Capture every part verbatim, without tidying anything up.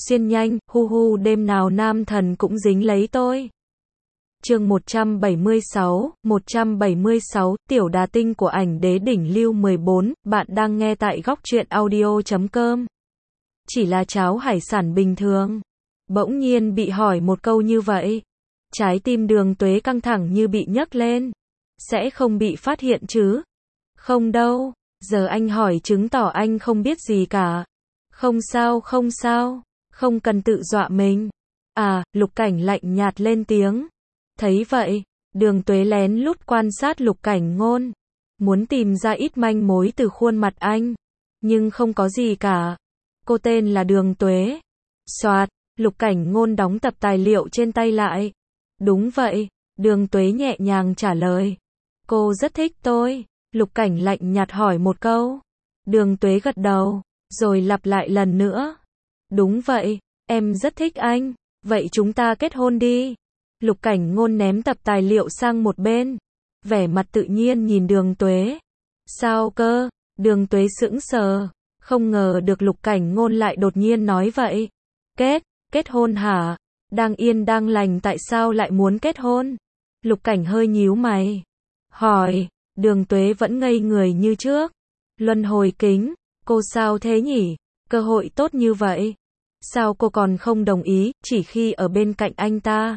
xuyên nhanh, hu hu đêm nào nam thần cũng dính lấy tôi. Chương một trăm bảy mươi sáu, một trăm bảy mươi sáu, tiểu đà tinh của ảnh đế đỉnh lưu mười bốn, bạn đang nghe tại góc truyện audio chấm com. Chỉ là cháo hải sản bình thường. Bỗng nhiên bị hỏi một câu như vậy. Trái tim Đường Tuế căng thẳng như bị nhấc lên. Sẽ không bị phát hiện chứ? Không đâu, giờ anh hỏi chứng tỏ anh không biết gì cả. Không sao không sao, không cần tự dọa mình. À, Lục Cảnh lạnh nhạt lên tiếng. Thấy vậy, Đường Tuế lén lút quan sát Lục Cảnh Ngôn. Muốn tìm ra ít manh mối từ khuôn mặt anh. Nhưng không có gì cả. Cô tên là Đường Tuế. Soạt, Lục Cảnh Ngôn đóng tập tài liệu trên tay lại. Đúng vậy, Đường Tuế nhẹ nhàng trả lời. Cô rất thích tôi. Lục Cảnh lạnh nhạt hỏi một câu. Đường Tuế gật đầu, rồi lặp lại lần nữa. Đúng vậy, em rất thích anh. Vậy chúng ta kết hôn đi. Lục Cảnh Ngôn ném tập tài liệu sang một bên. Vẻ mặt tự nhiên nhìn Đường Tuế. Sao cơ? Đường Tuế sững sờ. Không ngờ được Lục Cảnh Ngôn lại đột nhiên nói vậy. Kết, kết hôn hả? Đang yên đang lành tại sao lại muốn kết hôn? Lục Cảnh hơi nhíu mày. Hỏi, Đường Tuế vẫn ngây người như trước. Luân hồi kính, cô sao thế nhỉ? Cơ hội tốt như vậy. Sao cô còn không đồng ý, chỉ khi ở bên cạnh anh ta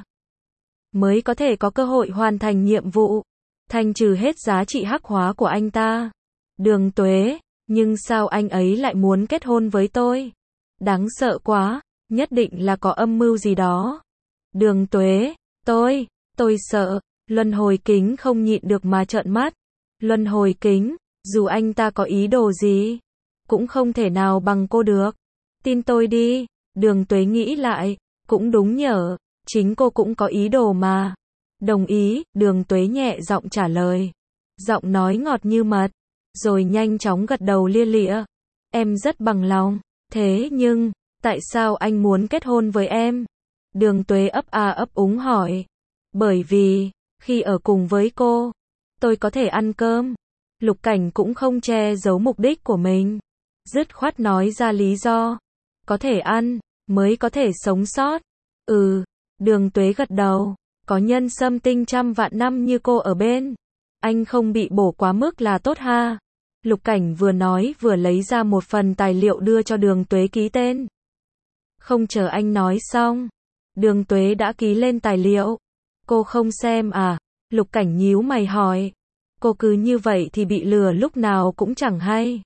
mới có thể có cơ hội hoàn thành nhiệm vụ, thanh trừ hết giá trị hắc hóa của anh ta. Đường Tuế, nhưng sao anh ấy lại muốn kết hôn với tôi? Đáng sợ quá, nhất định là có âm mưu gì đó. Đường Tuế, tôi, tôi sợ. Luân hồi kính không nhịn được mà trợn mắt. Luân hồi kính, dù anh ta có ý đồ gì, cũng không thể nào bằng cô được. Tin tôi đi. Đường Tuế nghĩ lại, cũng đúng nhở, chính cô cũng có ý đồ mà. Đồng ý, Đường Tuế nhẹ giọng trả lời. Giọng nói ngọt như mật, rồi nhanh chóng gật đầu lia lịa. Em rất bằng lòng, thế nhưng, tại sao anh muốn kết hôn với em? Đường Tuế ấp a ấp úng hỏi. Bởi vì, khi ở cùng với cô, tôi có thể ăn cơm. Lục Cảnh cũng không che giấu mục đích của mình. Dứt khoát nói ra lý do. Có thể ăn, mới có thể sống sót. Ừ, Đường Tuế gật đầu. Có nhân sâm tinh trăm vạn năm như cô ở bên, anh không bị bổ quá mức là tốt ha. Lục Cảnh vừa nói vừa lấy ra một phần tài liệu đưa cho Đường Tuế ký tên. Không chờ anh nói xong, Đường Tuế đã ký lên tài liệu. Cô không xem à? Lục Cảnh nhíu mày hỏi. Cô cứ như vậy thì bị lừa lúc nào cũng chẳng hay.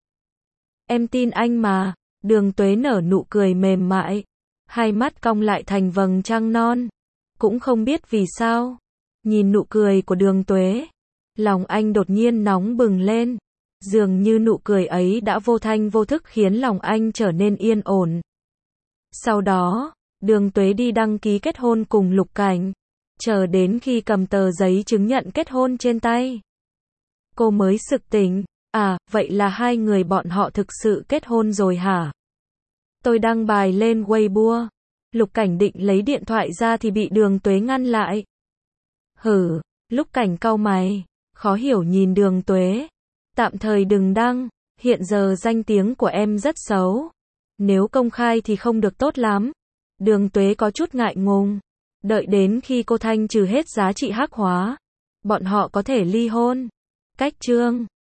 Em tin anh mà. Đường Tuế nở nụ cười mềm mại. Hai mắt cong lại thành vầng trăng non. Cũng không biết vì sao. Nhìn nụ cười của Đường Tuế, lòng anh đột nhiên nóng bừng lên. Dường như nụ cười ấy đã vô thanh vô thức khiến lòng anh trở nên yên ổn. Sau đó, Đường Tuế đi đăng ký kết hôn cùng Lục Cảnh. Chờ đến khi cầm tờ giấy chứng nhận kết hôn trên tay, cô mới sực tỉnh. À, vậy là hai người bọn họ thực sự kết hôn rồi hả? Tôi đăng bài lên Weibo. Lục Cảnh định lấy điện thoại ra thì bị Đường Tuế ngăn lại. Hử, Lục Cảnh cau mày, khó hiểu nhìn Đường Tuế. Tạm thời đừng đăng, hiện giờ danh tiếng của em rất xấu. Nếu công khai thì không được tốt lắm. Đường Tuế có chút ngại ngùng. Đợi đến khi cô thanh trừ hết giá trị hắc hóa, bọn họ có thể ly hôn. Cách chương